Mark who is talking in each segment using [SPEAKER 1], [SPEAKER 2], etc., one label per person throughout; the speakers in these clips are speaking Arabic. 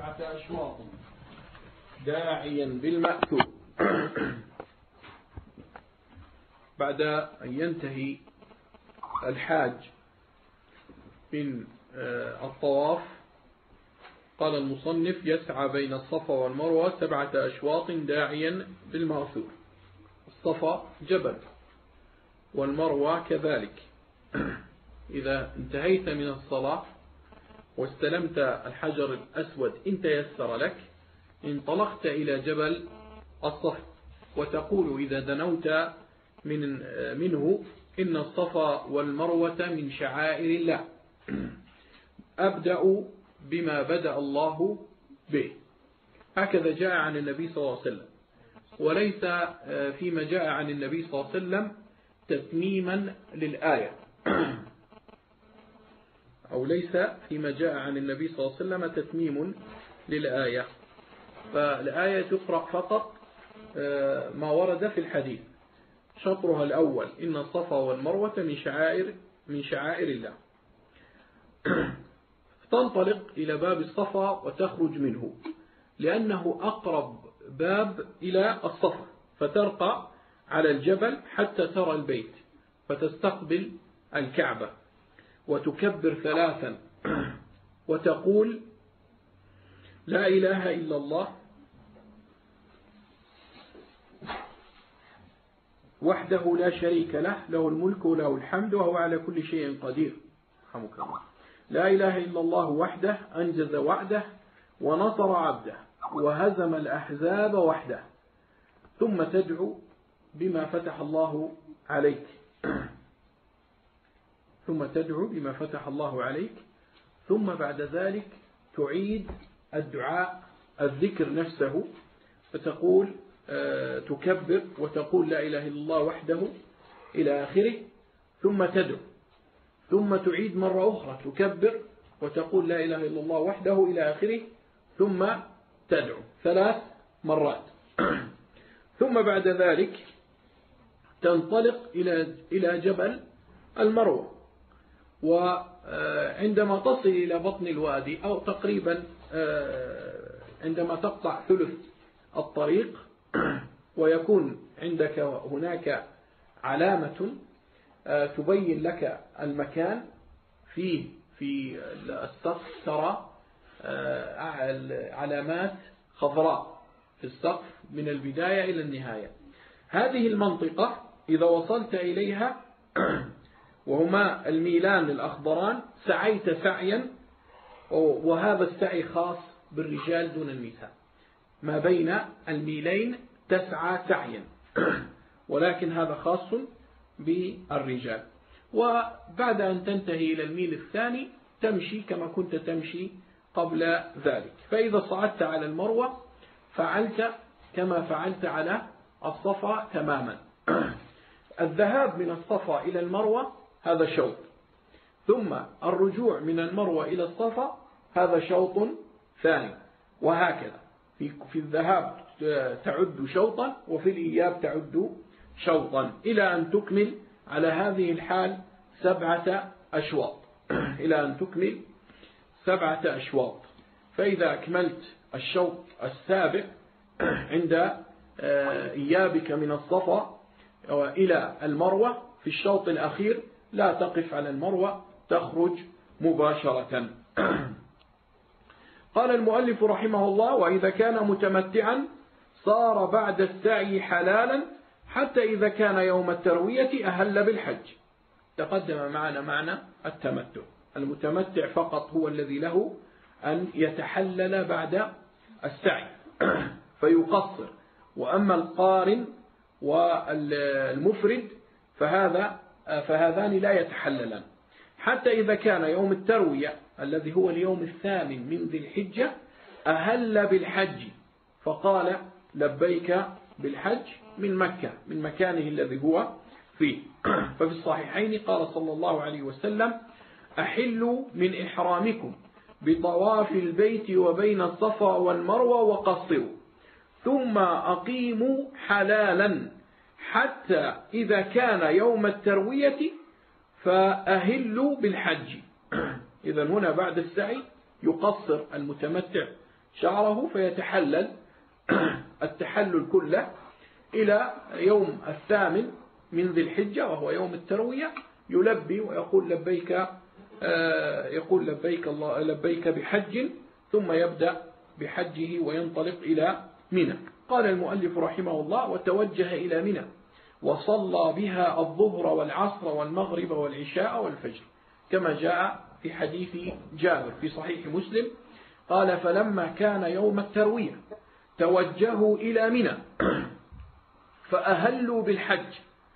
[SPEAKER 1] 7 أشواط داعيا بالمأثور. بعد أن ينتهي الحاج من الطواف قال المصنف: يسعى بين الصفا والمروة 7 أشواط داعيا بالمأثور. الصفا جبل والمروة كذلك. إذا انتهيت من الصلاة واستلمت الحجر الأسود إن تيسر لك، انطلقت إلى جبل الصفا وتقول إذا دنوت منه: إن الصفا والمروة من شعائر الله، أبدأ بما بدأ الله به. هكذا جاء عن النبي صلى الله عليه وسلم، وليس فيما جاء عن النبي صلى الله عليه وسلم تتميما للآية، أو ليس فيما جاء عن النبي صلى الله عليه وسلم تتميم للآية، فالآية تقرأ فقط ما ورد في الحديث. شطرها الأول: إن الصفا والمروة من شعائر الله. تنطلق إلى باب الصفا وتخرج منه، لأنه أقرب باب إلى الصفا، فترقى على الجبل حتى ترى البيت، فتستقبل الكعبة وتكبر 3 وتقول: لا إله إلا الله وحده لا شريك له، له الملك وله الحمد وهو على كل شيء قدير. رحمك الله. لا إله إلا الله وحده أنجز وعده ونصر عبده وهزم الأحزاب وحده. ثم تدعو بما فتح الله عليك، ثم بعد ذلك تعيد الدعاء الذكر نفسه، فتقول تكبر وتقول: لا إله إلا الله وحده إلى آخره، ثم تدعو، ثم تعيد مرة أخرى تكبر وتقول: لا إله إلا الله وحده إلى آخره، ثم تدعو 3 مرات. ثم بعد ذلك تنطلق إلى جبل المروة، وعندما تصل إلى بطن الوادي أو تقريبا عندما تقطع ثلث الطريق ويكون عندك هناك علامة تبين لك المكان، في السقف ترى علامات خضراء في السقف من البداية إلى النهاية. هذه المنطقة إذا وصلت إليها وهما الميلان الأخضران سعيت سعيا، وهذا السعي خاص بالرجال دون النساء. ما بين الميلين تسعى سعيا، ولكن هذا خاص بالرجال. وبعد أن تنتهي إلى الميل الثاني تمشي كما كنت تمشي قبل ذلك. فإذا صعدت على المروة فعلت كما فعلت على الصفا تماما. الذهاب من الصفا إلى المروة هذا شوط، ثم الرجوع من المروة إلى الصفا هذا شوط ثاني، وهكذا. في الذهاب تعد شوطا، وفي الإياب تعد شوطا، إلى أن تكمل على هذه الحال 7 أشواط. فإذا أكملت الشوط السابع عند إيابك من الصفا إلى المروة في الشوط الأخير لا تقف على المروة، تخرج مباشرة. قال المؤلف رحمه الله: وإذا كان متمتعا صار بعد السعي حلالا، حتى إذا كان يوم التروية أهل بالحج. تقدم معنا معنى التمتع. المتمتع فقط هو الذي له أن يتحلل بعد السعي فيقصر، وأما القارن والمفرد فهذان لا يتحللان. حتى إذا كان يوم التروية الذي هو اليوم 8 من ذي الحجة أهل بالحج، فقال: لبيك بالحج من مكة، من مكانه الذي هو فيه. ففي الصحيحين قال صلى الله عليه وسلم: أحلوا من إحرامكم بطواف البيت وبين الصفا والمروة وقصروا، ثم أقيموا حلالا حتى إذا كان يوم التروية فأهلوا بالحج. إذا هنا بعد السعي يقصر المتمتع شعره فيتحلل التحلل كله إلى يوم 8 من ذي الحجة وهو يوم التروية، يلبي ويقول لبيك، يقول لبيك بحج، ثم يبدأ بحجه وينطلق إلى منى. قال المؤلف رحمه الله: وتوجه إلى منى وصلى بها الظهر والعصر والمغرب والعشاء والفجر، كما جاء في حديث جابر في صحيح مسلم. قال: فلما كان يوم التروية توجهوا إلى منى فأهلوا بالحج،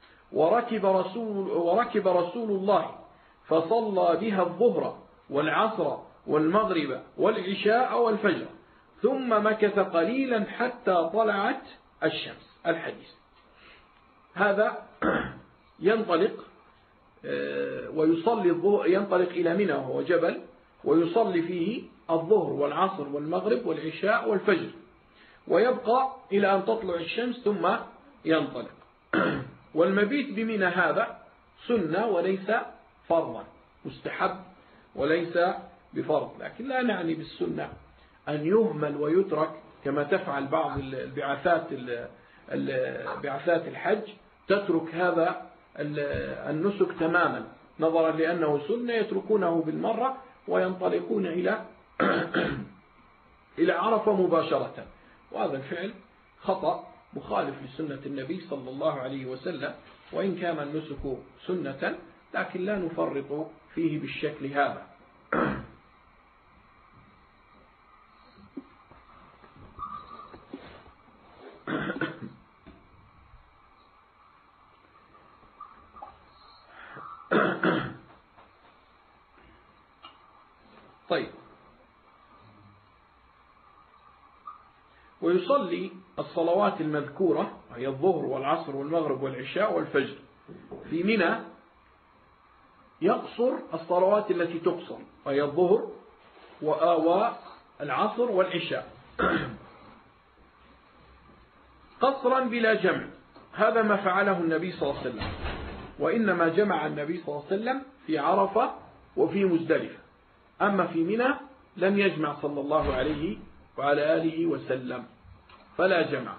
[SPEAKER 1] وركب رسول الله فصلى بها الظهر والعصر والمغرب والعشاء والفجر، ثم مكث قليلا حتى طلعت الشمس. الحديث هذا ينطلق ويصلي الظهر، ينطلق إلى منى وهو جبل، ويصلي فيه الظهر والعصر والمغرب والعشاء والفجر، ويبقى إلى أن تطلع الشمس ثم ينطلق. والمبيت بمنى هذا سنة وليس فرضا، مستحب وليس بفرض، لكن لا نعني بالسنة أن يهمل ويترك كما تفعل بعض بعثات الحج، تترك هذا النسك تماما نظرا لأنه سنة، يتركونه بالمرة وينطلقون إلى عرفة مباشرة، وهذا الفعل خطأ مخالف لسنة النبي صلى الله عليه وسلم، وإن كان النسك سنة لكن لا نفرط فيه بالشكل هذا. طيب، ويصلي الصلوات المذكورة وهي الظهر والعصر والمغرب والعشاء والفجر في منى، يقصر الصلوات التي تقصر وهي الظهر والعصر والعشاء قصرا بلا جمع. هذا ما فعله النبي صلى الله عليه وسلم، وإنما جمع النبي صلى الله عليه وسلم في عرفة وفي مزدلفة، أما في منى لم يجمع صلى الله عليه وعلى آله وسلم، فلا جمع.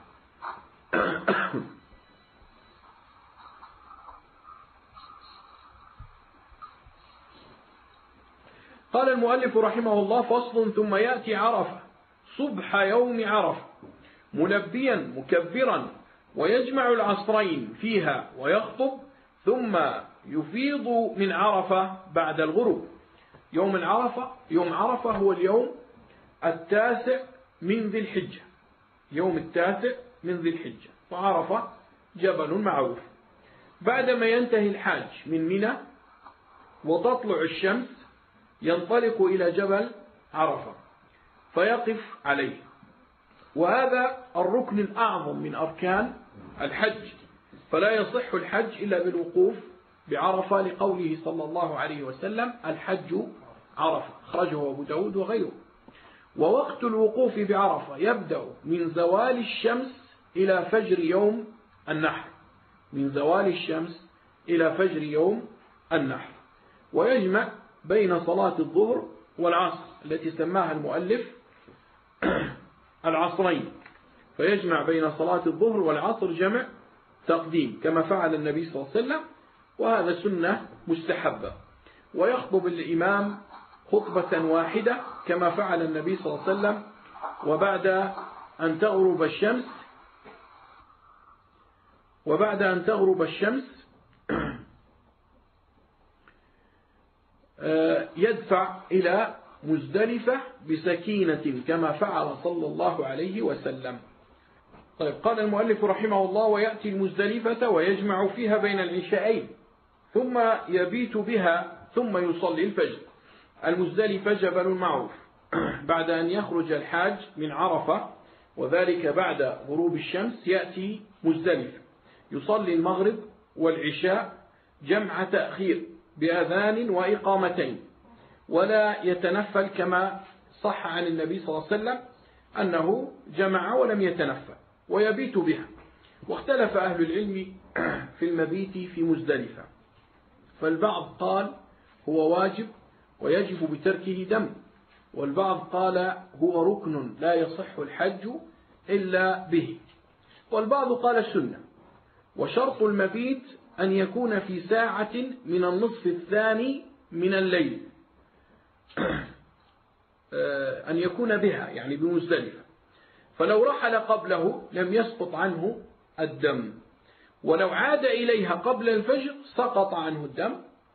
[SPEAKER 1] قال المؤلف رحمه الله: فصل. ثم يأتي عرفة صبح يوم عرفة ملبيا مكبرا، ويجمع العصرين فيها ويخطب، ثم يفيض من عرفة بعد الغروب. يوم عرفة هو اليوم 9 من ذي الحجة، يوم 9 من ذي الحجة، وعرفة جبل معروف. بعدما ينتهي الحاج من منى وتطلع الشمس ينطلق إلى جبل عرفة فيقف عليه، وهذا الركن الأعظم من أركان الحج، فلا يصح الحج إلا بالوقوف بعرفة، لقوله صلى الله عليه وسلم: الحج عرفة، أخرجه أبو داود وغيره. ووقت الوقوف بعرفة يبدأ من زوال الشمس إلى فجر يوم النحر، من زوال الشمس إلى فجر يوم النحر، ويجمع بين صلاة الظهر والعصر التي سماها المؤلف العصرين، فيجمع بين صلاة الظهر والعصر جمع تقديم كما فعل النبي صلى الله عليه وسلم، وهذا سنة مستحبة. ويخطب الإمام خطبة واحدة كما فعل النبي صلى الله عليه وسلم، وبعد أن تغرب الشمس يدفع إلى مزدلفة بسكينة كما فعل صلى الله عليه وسلم. طيب، قال المؤلف رحمه الله: ويأتي المزدلفة ويجمع فيها بين العشاءين، ثم يبيت بها، ثم يصلي الفجر. المزدلفة جبل معروف، بعد أن يخرج الحاج من عرفة، وذلك بعد غروب الشمس، يأتي مزدلفة يصلي المغرب والعشاء جمع تأخير بأذان وإقامتين، ولا يتنفل كما صح عن النبي صلى الله عليه وسلم أنه جمع ولم يتنفل، ويبيت بها. واختلف أهل العلم في المبيت في مزدلفة، فالبعض قال هو واجب ويجب بتركه دم، والبعض قال هو ركن لا يصح الحج إلا به، والبعض قال سنة. وشرط المبيت أن يكون في ساعة من النصف الثاني من الليل، أن يكون بها يعني بمزدلفة، فلو رحل قبله لم يسقط عنه الدم، ولو عاد إليها قبل الفجر سقط عنه الدم.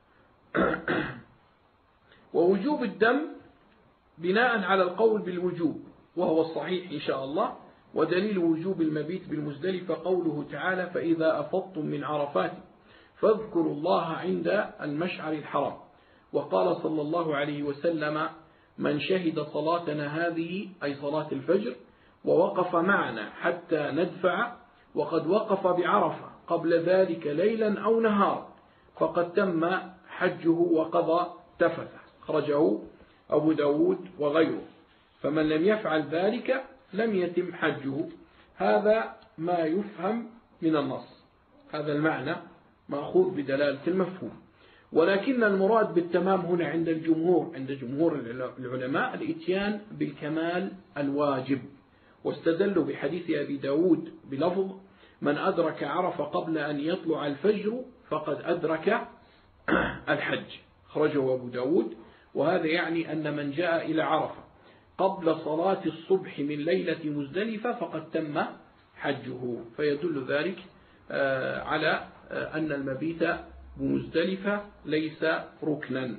[SPEAKER 1] ووجوب الدم بناء على القول بالوجوب، وهو الصحيح إن شاء الله. ودليل وجوب المبيت بالمزدلفة قوله تعالى: فإذا أفضتم من عرفات فاذكروا الله عند المشعر الحرام. وقال صلى الله عليه وسلم: من شهد صلاتنا هذه، أي صلاة الفجر، ووقف معنا حتى ندفع، وقد وقف بعرفة قبل ذلك ليلا أو نهارا، فقد تم حجه وقضى تفثه. خرجه أبو داود وغيره. فمن لم يفعل ذلك لم يتم حجه. هذا ما يفهم من النص، هذا المعنى مأخوذ بدلالة المفهوم. ولكن المراد بالتمام هنا عند جمهور العلماء الإتيان بالكمال الواجب، واستدلوا بحديث أبي داود بلفظ: من أدرك عرف قبل أن يطلع الفجر فقد أدرك الحج. خرجه أبو داود. وهذا يعني أن من جاء إلى عرفة قبل صلاة الصبح من ليلة مزدلفة فقد تم حجه، فيدل ذلك على أن المبيت بمزدلفة ليس ركنا.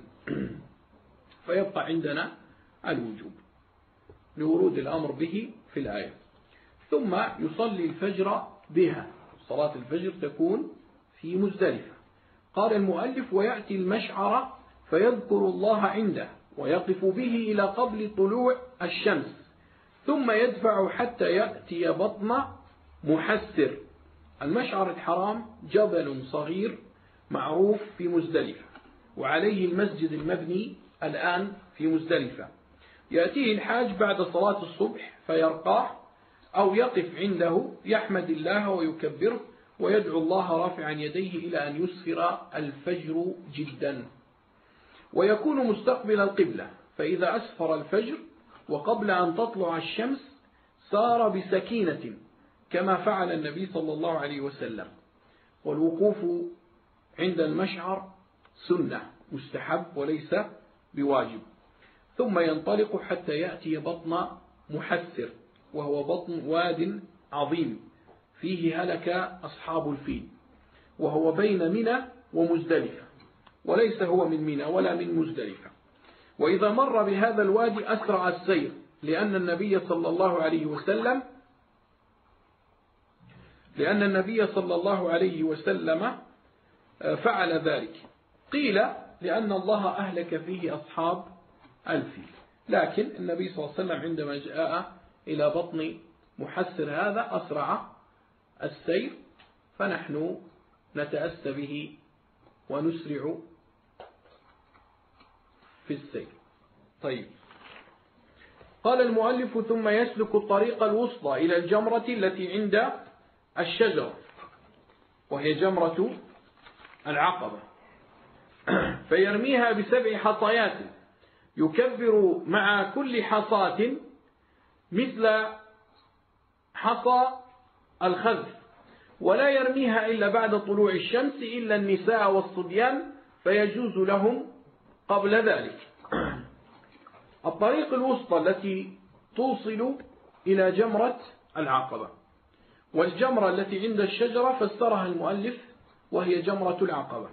[SPEAKER 1] فيبقى عندنا الوجوب لورود الأمر به في الآية. ثم يصلي الفجر بها، صلاة الفجر تكون في مزدلفة. قال المؤلف: ويأتي المشعر فيذكر الله عنده ويقف به إلى قبل طلوع الشمس، ثم يدفع حتى يأتي بطن محسر. المشعر الحرام جبل صغير معروف في مزدلفة، وعليه المسجد المبني الآن في مزدلفة. يأتيه الحاج بعد صلاة الصبح فيرقاه أو يقف عنده يحمد الله ويكبره ويدعو الله رافعا يديه إلى أن يسفر الفجر جدا، ويكون مستقبل القبلة. فإذا أسفر الفجر وقبل أن تطلع الشمس سار بسكينة كما فعل النبي صلى الله عليه وسلم. والوقوف عند المشعر سنة مستحب وليس بواجب. ثم ينطلق حتى يأتي بطن محسر، وهو بطن واد عظيم فيه هلك أصحاب الفيل، وهو بين منى ومزدلفة، وليس هو من منى ولا من مزدلفة. وإذا مر بهذا الوادي أسرع السير، لأن النبي صلى الله عليه وسلم فعل ذلك. قيل لأن الله أهلك فيه أصحاب الفيل، لكن النبي صلى الله عليه وسلم عندما جاء إلى بطن محسر هذا أسرع السير، فنحن نتأسى به ونسرع في السير. طيب، قال المؤلف: ثم يسلك الطريق الوسطى إلى الجمرة التي عند الشجرة، وهي جمرة العقبة، فيرميها ب7 حصيات، يكبر مع كل حصاة مثل حصى الخذف، ولا يرميها إلا بعد طلوع الشمس إلا النساء والصبيان، فيجوز لهم قبل ذلك. الطريق الوسطى التي توصل إلى جمرة العقبة، والجمرة التي عند الشجرة فسرها المؤلف وهي جمرة العقبة،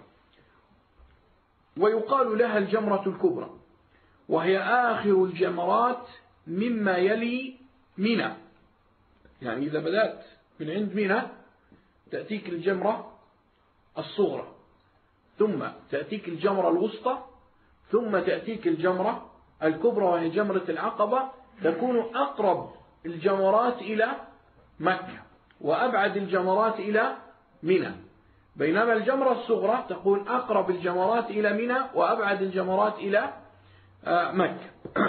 [SPEAKER 1] ويقال لها الجمرة الكبرى، وهي آخر الجمرات مما يلي منى. يعني إذا بدأت من عند منى تأتيك الجمرة الصغرى، ثم تأتيك الجمرة الوسطى، ثم تأتيك الجمرة الكبرى وهي جمرة العقبة. تكون أقرب الجمرات إلى مكة وأبعد الجمرات إلى منى، بينما الجمرة الصغرى تكون أقرب الجمرات إلى منى وأبعد الجمرات إلى مكة.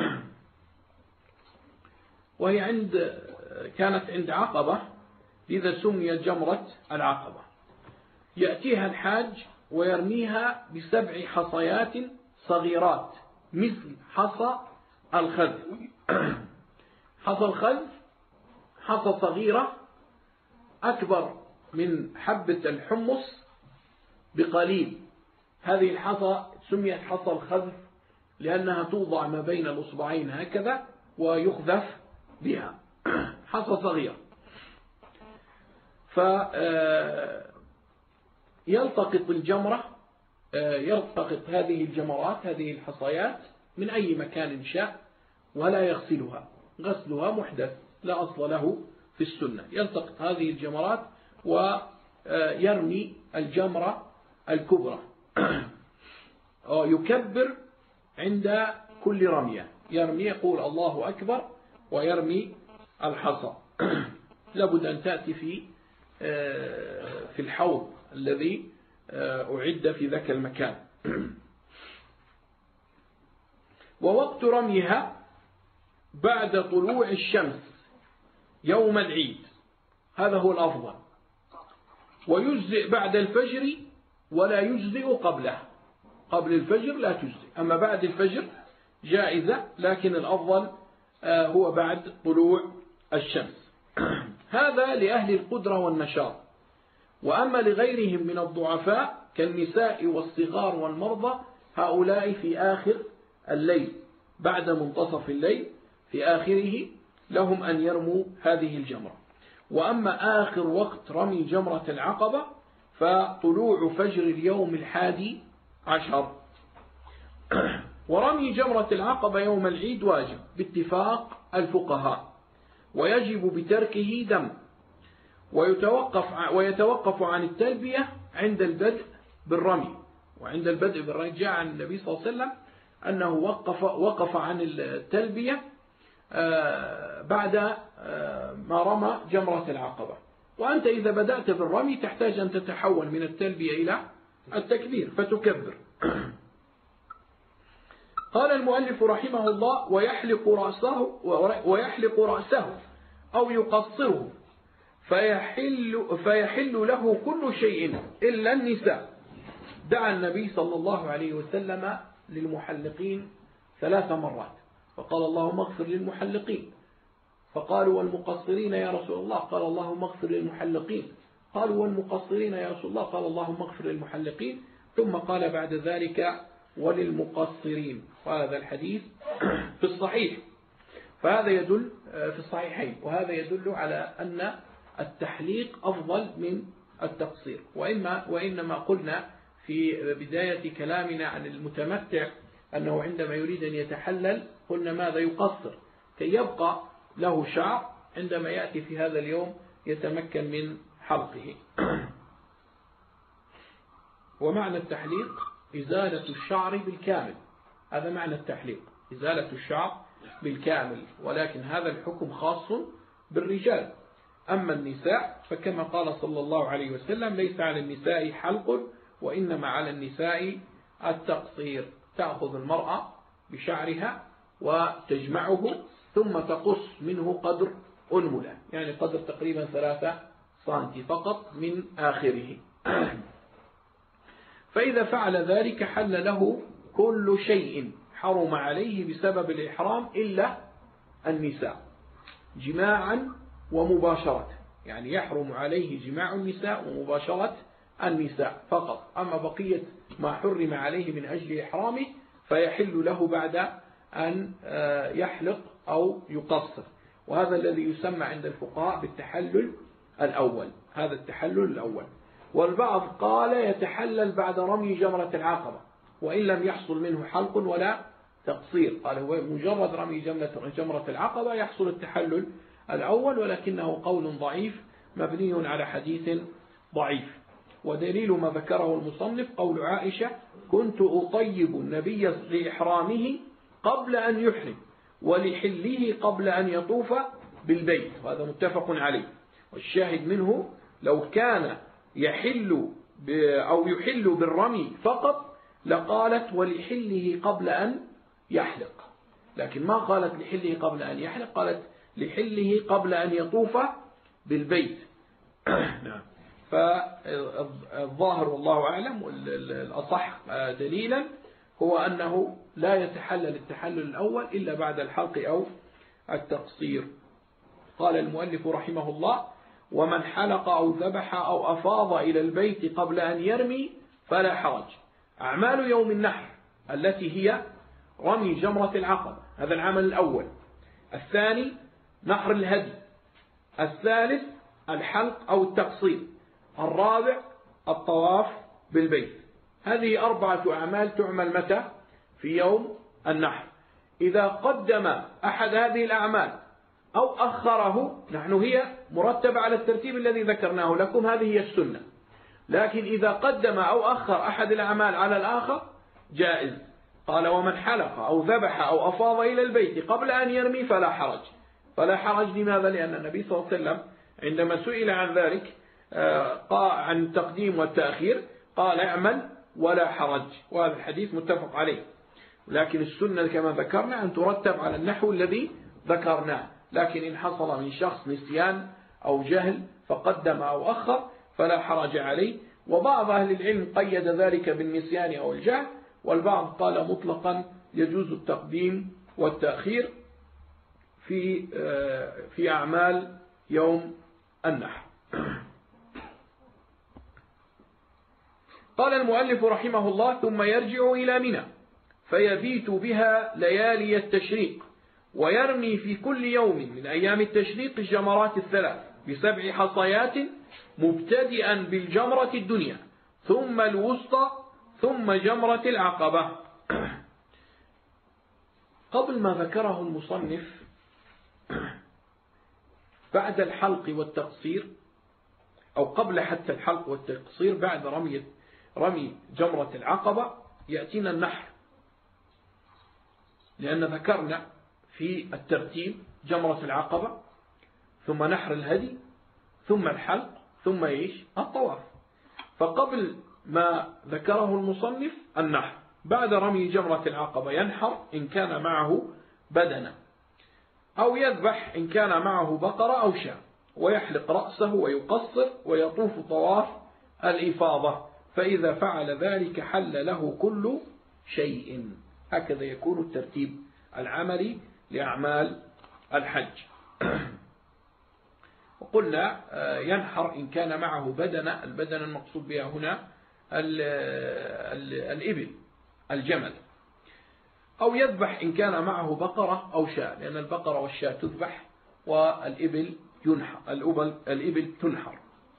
[SPEAKER 1] وهي كانت عند عقبة، لذا سميت جمرة العقبة. يأتيها الحاج ويرميها ب7 حصيات صغيرات مثل حصى الخذف. حصى الخذف حصى صغيرة أكبر من حبة الحمص بقليل. هذه الحصى سميت حصى الخذف لأنها توضع ما بين الأصبعين هكذا ويخذف بها. حصى صغيرة. فيلتقط الجمرة، يلتقط هذه الجمرات، هذه الحصيات من أي مكان شاء ولا يغسلها، غسلها محدث لا أصل له في السنة. يلتقط هذه الجمرات ويرمي الجمرة الكبرى، يكبر عند كل رمية، يرمي يقول الله أكبر ويرمي الحصى. لابد أن تأتي في الحوض الذي أعد في ذاك المكان. ووقت رميها بعد طلوع الشمس يوم العيد، هذا هو الأفضل. ويجزئ بعد الفجر ولا يجزئ قبله، قبل الفجر لا تجزئ، أما بعد الفجر جائزة، لكن الأفضل هو بعد طلوع الشمس. هذا لأهل القدرة والنشاط. وأما لغيرهم من الضعفاء كالنساء والصغار والمرضى، هؤلاء في آخر الليل بعد منتصف الليل في آخره لهم أن يرموا هذه الجمرة. وأما آخر وقت رمي جمرة العقبة فطلوع فجر اليوم 11. ورمي جمرة العقبة يوم العيد واجب باتفاق الفقهاء، ويجب بتركه دم، ويتوقف عن التلبية عند البدء بالرمي. وعند البدء بالرمي جاء عن النبي صلى الله عليه وسلم أنه وقف عن التلبية بعد ما رمى جمرة العقبة. وأنت إذا بدأت بالرمي تحتاج أن تتحول من التلبية إلى التكبير فتكبر. قال المؤلف رحمه الله: ويحلق رأسه أو يقصره فيحل له كل شيء إلا النساء. دعا النبي صلى الله عليه وسلم للمحلقين 3 مرات، فقال: اللهم اغفر للمحلقين. فقالوا: والمقصرين يا رسول الله؟ قال: اللهم اغفر للمحلقين. قالوا: والمقصرين يا رسول الله؟ قال: اللهم اغفر للمحلقين. ثم قال بعد ذلك: وللمقصرين. وهذا الحديث في الصحيح، فهذا يدل في الصحيحين، وهذا يدل على أن التحليق أفضل من التقصير. وإنما قلنا في بداية كلامنا عن المتمتع أنه عندما يريد أن يتحلل قلنا ماذا؟ يقصر كي يبقى له شعر، عندما يأتي في هذا اليوم يتمكن من حلقه. ومعنى التحليق إزالة الشعر بالكامل، هذا معنى التحليق، إزالة الشعر بالكامل. ولكن هذا الحكم خاص بالرجال. أما النساء فكما قال صلى الله عليه وسلم: ليس على النساء حلق وإنما على النساء التقصير. تأخذ المرأة بشعرها وتجمعه ثم تقص منه قدر أنملة، يعني قدر تقريبا 3 سنتي فقط من آخره. فإذا فعل ذلك حل له كل شيء حرم عليه بسبب الإحرام إلا النساء جماعا ومباشرة، يعني يحرم عليه جماع النساء ومباشرة النساء فقط. أما بقية ما حرم عليه من أجل إحرامه فيحل له بعد أن يحلق أو يقصر. وهذا الذي يسمى عند الفقهاء بالتحلل الأول، هذا التحلل الأول. والبعض قال يتحلل بعد رمي جمرة العقبة وإن لم يحصل منه حلق ولا تقصير. قال هو مجرد رمي جمرة العقبة يحصل التحلل الأول، ولكنه قول ضعيف مبني على حديث ضعيف. ودليل ما ذكره المصنف قول عائشة: كنت أطيب النبي لإحرامه قبل أن يحرم ولحله قبل أن يطوف بالبيت، وهذا متفق عليه. والشاهد منه لو كان يحل بالرمي فقط لقالت ولحله قبل أن يحلق، لكن ما قالت لحله قبل أن يحلق، قالت لحله قبل أن يطوف بالبيت. فالظاهر والله أعلم الأصح دليلا هو أنه لا يتحلل التحلل الأول إلا بعد الحلق أو التقصير. قال المؤلف رحمه الله: ومن حلق أو ذبح أو أفاض إلى البيت قبل أن يرمي فلا حرج. أعمال يوم النحر التي هي رمي جمرة العقبة، هذا العمل الأول. الثاني نحر الهدي. الثالث الحلق أو التقصير. الرابع الطواف بالبيت. هذه 4 أعمال تعمل متى؟ في يوم النحر. إذا قدم أحد هذه الأعمال أو أخره، نحن هي مرتبة على الترتيب الذي ذكرناه لكم، هذه هي السنة. لكن إذا قدم أو أخر أحد الأعمال على الآخر جائز. قال: ومن حلق أو ذبح أو أفاض إلى البيت قبل أن يرمي فلا حرج. فلا حرج لماذا؟ لأن النبي صلى الله عليه وسلم عندما سئل عن ذلك عن التقديم والتأخير قال: اعمل ولا حرج. وهذا الحديث متفق عليه. لكن السنة كما ذكرنا أن ترتب على النحو الذي ذكرناه. لكن إن حصل من شخص نسيان أو جهل فقدم أو أخر فلا حرج عليه. وبعض أهل العلم قيد ذلك بالنسيان أو الجهل، والبعض قال مطلقا يجوز التقديم والتأخير في أعمال يوم النحر. قال المؤلف رحمه الله: ثم يرجع إلى منى فيبيت بها ليالي التشريق، ويرمي في كل يوم من أيام التشريق الجمرات 3 ب7 حصيات، مبتدئا بالجمرة الدنيا ثم الوسطى ثم جمرة العقبة. قبل ما ذكره المصنف بعد الحلق والتقصير، أو قبل حتى الحلق والتقصير، بعد رمي جمرة العقبة يأتينا النحر. لأن ذكرنا في الترتيب جمرة العقبة ثم نحر الهدي ثم الحلق ثم الطواف. فقبل ما ذكره المصنف النحر. بعد رمي جمرة العقبة ينحر إن كان معه بدنة، أو يذبح إن كان معه بقرة أو شاة، ويحلق رأسه ويقصر ويطوف طواف الإفاضة. فإذا فعل ذلك حل له كل شيء. هكذا يكون الترتيب العملي لأعمال الحج. وقلنا ينحر إن كان معه بدنة. البدنة المقصود بها هنا الإبل، الجمل. أو يذبح إن كان معه بقرة أو شاة، لأن البقرة والشاة تذبح والإبل تنحر.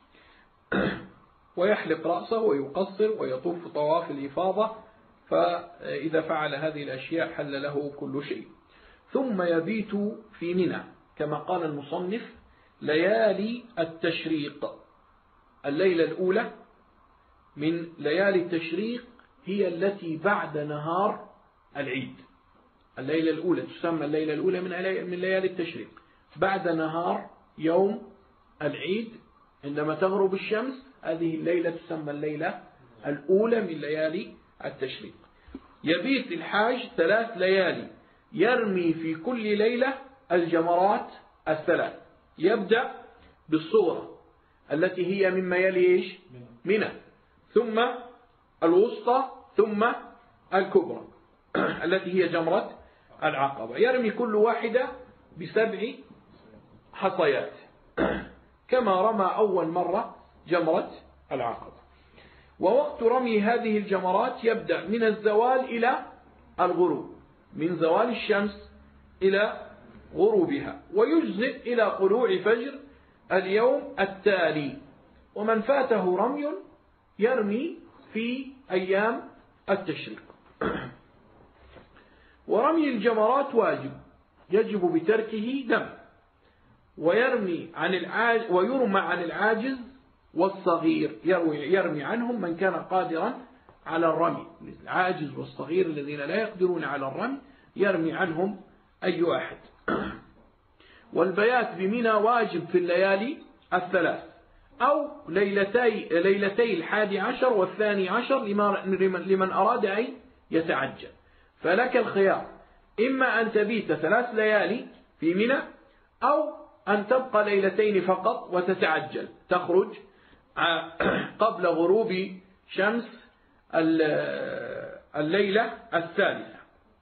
[SPEAKER 1] ويحلق رأسه ويقصر ويطوف طواف الإفاضة. فإذا فعل هذه الأشياء حل له كل شيء. ثم يبيت في منى كما قال المصنف ليالي التشريق. الليلة الأولى من ليالي التشريق هي التي بعد نهار العيد. الليلة الأولى تسمى الليلة الأولى من ليالي التشريق، بعد نهار يوم العيد عندما تغرب الشمس. هذه الليلة تسمى الليلة الأولى من ليالي التشريق. يبيت الحاج 3 ليالي، يرمي في كل ليلة الجمرات 3. يبدأ بالصغرى التي هي مما يلي منى، ثم الوسطى، ثم الكبرى التي هي جمرة العقبة. يرمي كل واحدة ب7 حصيات كما رمى أول مرة جمرة العقبة. ووقت رمي هذه الجمرات يبدأ من الزوال إلى الغروب، من زوال الشمس إلى غروبها، ويجزئ إلى طلوع فجر اليوم التالي. ومن فاته رمي يرمي في أيام التشريق. ورمي الجمرات واجب، يجب بتركه دم. ويرمي عن العاجز والصغير، يرمي عنهم من كان قادرا على الرمي. العاجز والصغير الذين لا يقدرون على الرمي يرمي عنهم أي أحد. والبيات بمنى واجب في الليالي 3 أو ليلتي 11 و12 لمن أراد أن يتعجل. فلك الخيار، إما أن تبيت 3 ليالي في منى، أو أن تبقى 2 ليلة فقط وتتعجل، تخرج قبل غروب شمس الليلة الثالثة.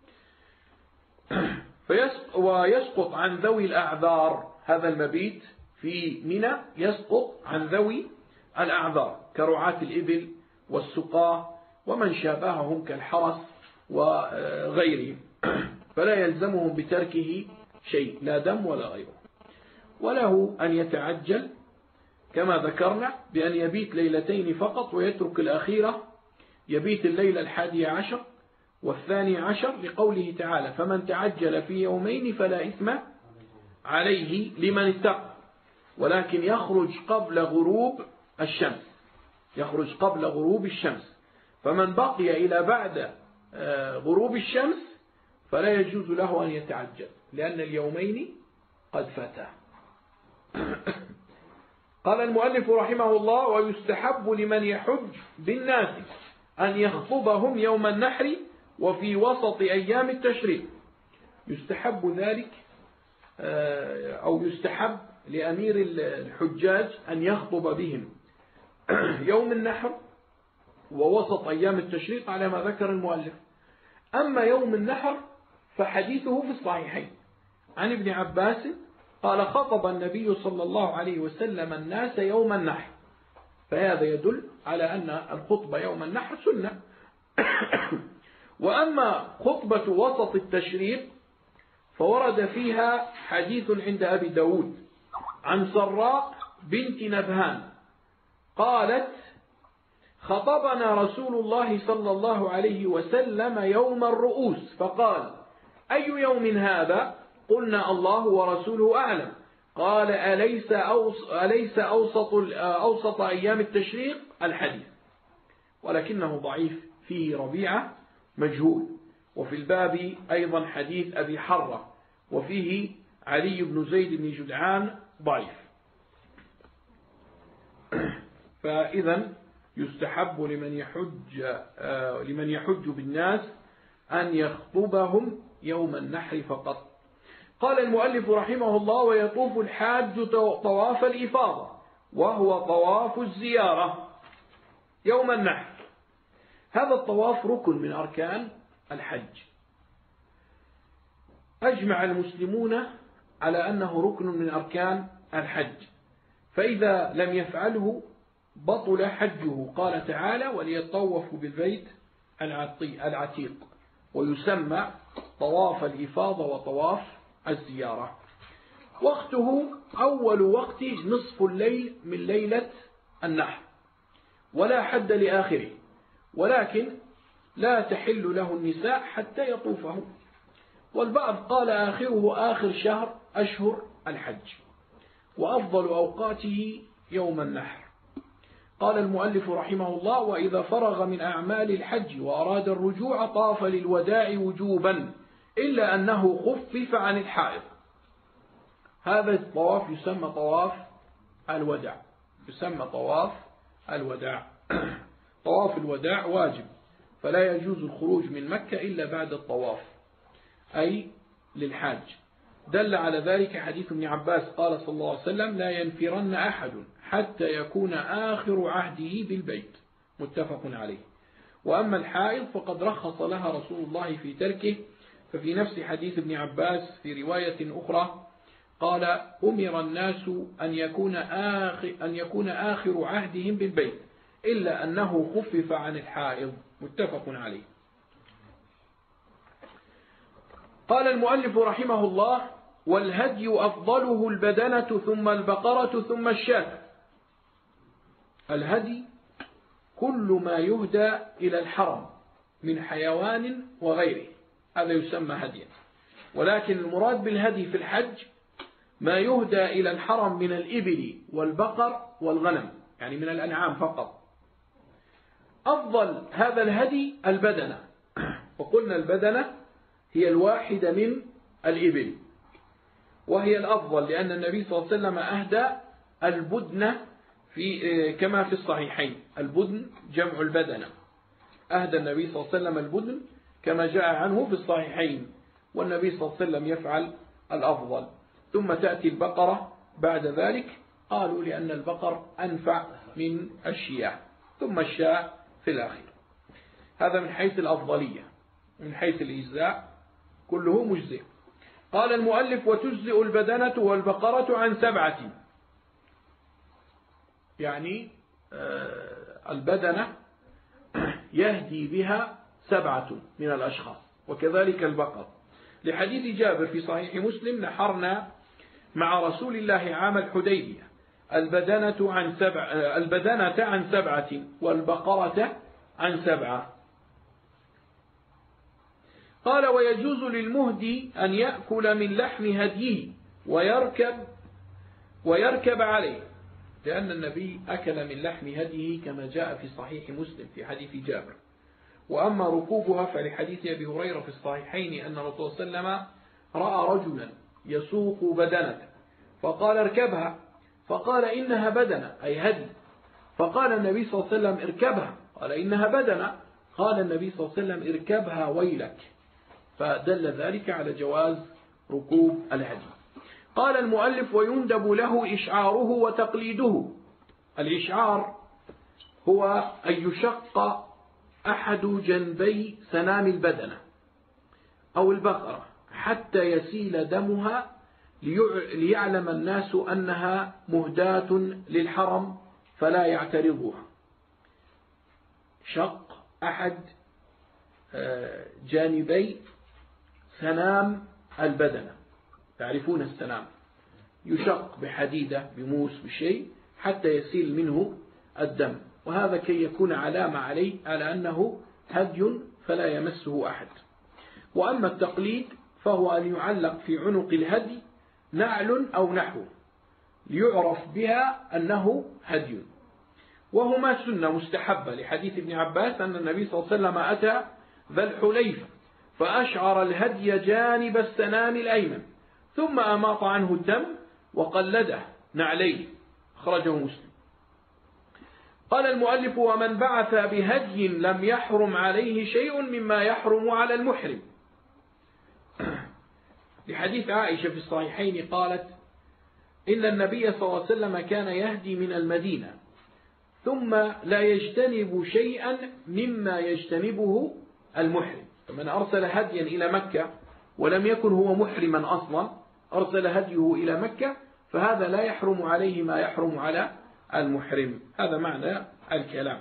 [SPEAKER 1] ويسقط عن ذوي الأعذار، هذا المبيت في منى يسقط عن ذوي الأعذار كرعاة الإبل والسقاة ومن شابههم كالحرس وغيرهم، فلا يلزمهم بتركه شيء لا دم ولا غيره. وله أن يتعجل كما ذكرنا بأن يبيت ليلتين فقط ويترك الأخيرة، يبيت الليلة 11 و12 لقوله تعالى: فمن تعجل في يومين فلا إثم عليه لمن اتقى، ولكن يخرج قبل غروب الشمس، يخرج قبل غروب الشمس. فمن بقي إلى بعد غروب الشمس فلا يجوز له أن يتعجل لأن اليومين قد فاتا. قال المؤلف رحمه الله: ويستحب لمن يحج بالناس أن يخطبهم يوم النحر وفي وسط أيام التشريق. يستحب ذلك أو يستحب لأمير الحجاج أن يخطب بهم يوم النحر ووسط أيام التشريق على ما ذكر المؤلف. أما يوم النحر فحديثه في الصحيحين عن ابن عباس قال: خطب النبي صلى الله عليه وسلم الناس يوم النحر، فهذا يدل على أن الخطبة يوم النحر سنة. وأما خطبة وسط التشريق فورد فيها حديث عند أبي داود عن سراء بنت نبهان قالت: خطبنا رسول الله صلى الله عليه وسلم يوم الرؤوس فقال: أي يوم هذا؟ قلنا: الله ورسوله أعلم. قال: أليس أوسط أيام التشريق؟ الحديث. ولكنه ضعيف، فيه ربيعة مجهول، وفي الباب أيضا حديث أبي حرة وفيه علي بن زيد بن جدعان ضعيف. فإذا يستحب لمن يحج بالناس أن يخطبهم يوم النحر فقط. قال المؤلف رحمه الله: ويطوف الحاج طواف الإفاضة وهو طواف الزيارة يوم النحر. هذا الطواف ركن من أركان الحج، أجمع المسلمون على أنه ركن من أركان الحج، فإذا لم يفعله بطل حجه. قال تعالى: وليطوفوا بالبيت العتيق، ويسمى طواف الإفاضة وطواف الزيارة. وقته أول وقت نصف الليل من ليلة النحر، ولا حد لآخره، ولكن لا تحل له النساء حتى يطوفه. والبعض قال آخره آخر أشهر الحج، وأفضل أوقاته يوم النحر. قال المؤلف رحمه الله: وإذا فرغ من أعمال الحج وأراد الرجوع طاف للوداع وجوبا إلا أنه خفف عن الحائض. هذا الطواف يسمى طواف الوداع، يسمى طواف الوداع. طواف الوداع واجب، فلا يجوز الخروج من مكة إلا بعد الطواف، أي للحاج. دل على ذلك حديث ابن عباس قال صلى الله عليه وسلم: لا ينفرن أحد حتى يكون آخر عهده بالبيت، متفق عليه. وأما الحائض فقد رخص لها رسول الله في تركه، ففي نفس حديث ابن عباس في رواية أخرى قال: أمر الناس أن يكون آخر عهدهم بالبيت إلا أنه خفف عن الحائض، متفق عليه. قال المؤلف رحمه الله: والهدي أفضله البدنة ثم البقرة ثم الشاة. الهدي كل ما يهدى إلى الحرم من حيوان وغيره، هذا يسمى هديا. ولكن المراد بالهدي في الحج ما يهدى إلى الحرم من الإبل والبقر والغنم، يعني من الأنعام فقط. أفضل هذا الهدي البدنة، وقلنا البدنة هي الواحدة من الإبل، وهي الأفضل لأن النبي صلى الله عليه وسلم أهدى البدنة كما في الصحيحين. البدن جمع البدنة، أهدى النبي صلى الله عليه وسلم البدن كما جاء عنه في الصحيحين، والنبي صلى الله عليه وسلم يفعل الأفضل. ثم تأتي البقرة بعد ذلك، قالوا لأن البقر أنفع من الشياء، ثم الشاء في الأخير. هذا من حيث الأفضلية. من حيث الإجزاء كله مجزئ. قال المؤلف وتجزئ البدنة والبقرة عن 7، يعني البدنة يهدي بها 7 من الأشخاص، وكذلك البقر، لحديث جابر في صحيح مسلم: نحرنا مع رسول الله عام الحديبية البدنة عن 7 والبقرة عن 7. قال ويجوز للمهدي أن يأكل من لحم هديه ويركب عليه، لأن النبي أكل من لحم هديه كما جاء في صحيح مسلم في حديث جابر. وأما ركوبها فلحديث أبي هريرة في الصحيحين أن الرسول صلى الله عليه وسلم رأى رجلا يسوق بدنة فقال اركبها، فقال إنها بدنة أي هدي، فقال النبي صلى الله عليه وسلم اركبها، قال إنها بدنة، قال النبي صلى الله عليه وسلم اركبها ويلك، فدل ذلك على جواز ركوب الهدي. قال المؤلف ويندب له إشعاره وتقليده. الإشعار هو أن يشق أحد جنبي سنام البدنة أو البقرة حتى يسيل دمها ليعلم الناس أنها مهداة للحرم فلا يعترضوها. شق أحد جانبي سنام البدنة، تعرفون السنام، يشق بحديدة بموس بشيء حتى يسيل منه الدم، وهذا كي يكون علامة عليه على أنه هدي فلا يمسه أحد. وأما التقليد فهو أن يعلق في عنق الهدي نعل أو نحو ليعرف بها أنه هدي، وهما سنة مستحبة، لحديث ابن عباس أن النبي صلى الله عليه وسلم أتى ذا الحليفة فأشعر الهدي جانب السنام الأيمن ثم أماط عنه الدم وقلده نعليه، أخرجه مسلم. قال المؤلف ومن بعث بهدي لم يحرم عليه شيء مما يحرم على المحرم، لحديث عائشة في الصحيحين قالت إن النبي صلى الله عليه وسلم كان يهدي من المدينة ثم لا يجتنب شيئا مما يجتنبه المحرم، فمن أرسل هديا إلى مكة ولم يكن هو محرما أصلا أرسل هديه إلى مكة فهذا لا يحرم عليه ما يحرم على المحرم. هذا معنى الكلام.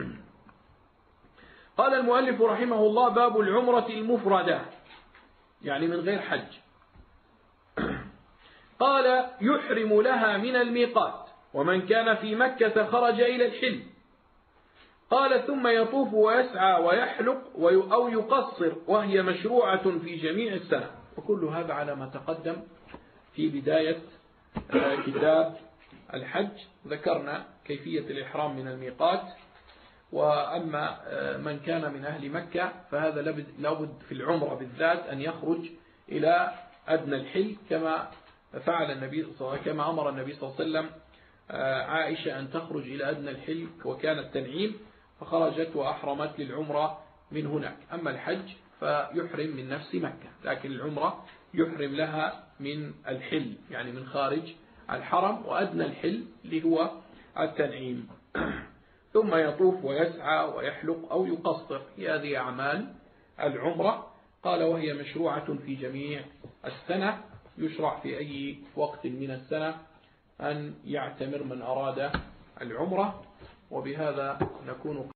[SPEAKER 1] قال المؤلف رحمه الله باب العمرة المفردة، يعني من غير حج. قال يحرم لها من الميقات، ومن كان في مكة خرج إلى الحل. قال ثم يطوف ويسعى ويحلق أو يقصر، وهي مشروعة في جميع السنة. وكل هذا على ما تقدم في بداية كتاب الحج، ذكرنا كيفية الإحرام من الميقات. وأما من كان من أهل مكة فهذا لابد في العمرة بالذات أن يخرج إلى أدنى الحل كما فعل النبي صلى الله عليه وسلم، كما أمر النبي صلى الله عليه وسلم عائشة أن تخرج إلى أدنى الحل وكان التنعيم، فخرجت وأحرمت للعمرة من هناك. أما الحج فيحرم من نفس مكة، لكن العمرة يحرم لها من الحل يعني من خارج الحرم، وأدنى الحل اللي هو التنعيم. ثم يطوف ويسعى ويحلق أو يقصر، هذه أعمال العمرة. قال وهي مشروعة في جميع السنة، يشرع في أي وقت من السنة أن يعتمر من أراد العمرة. وبهذا نكون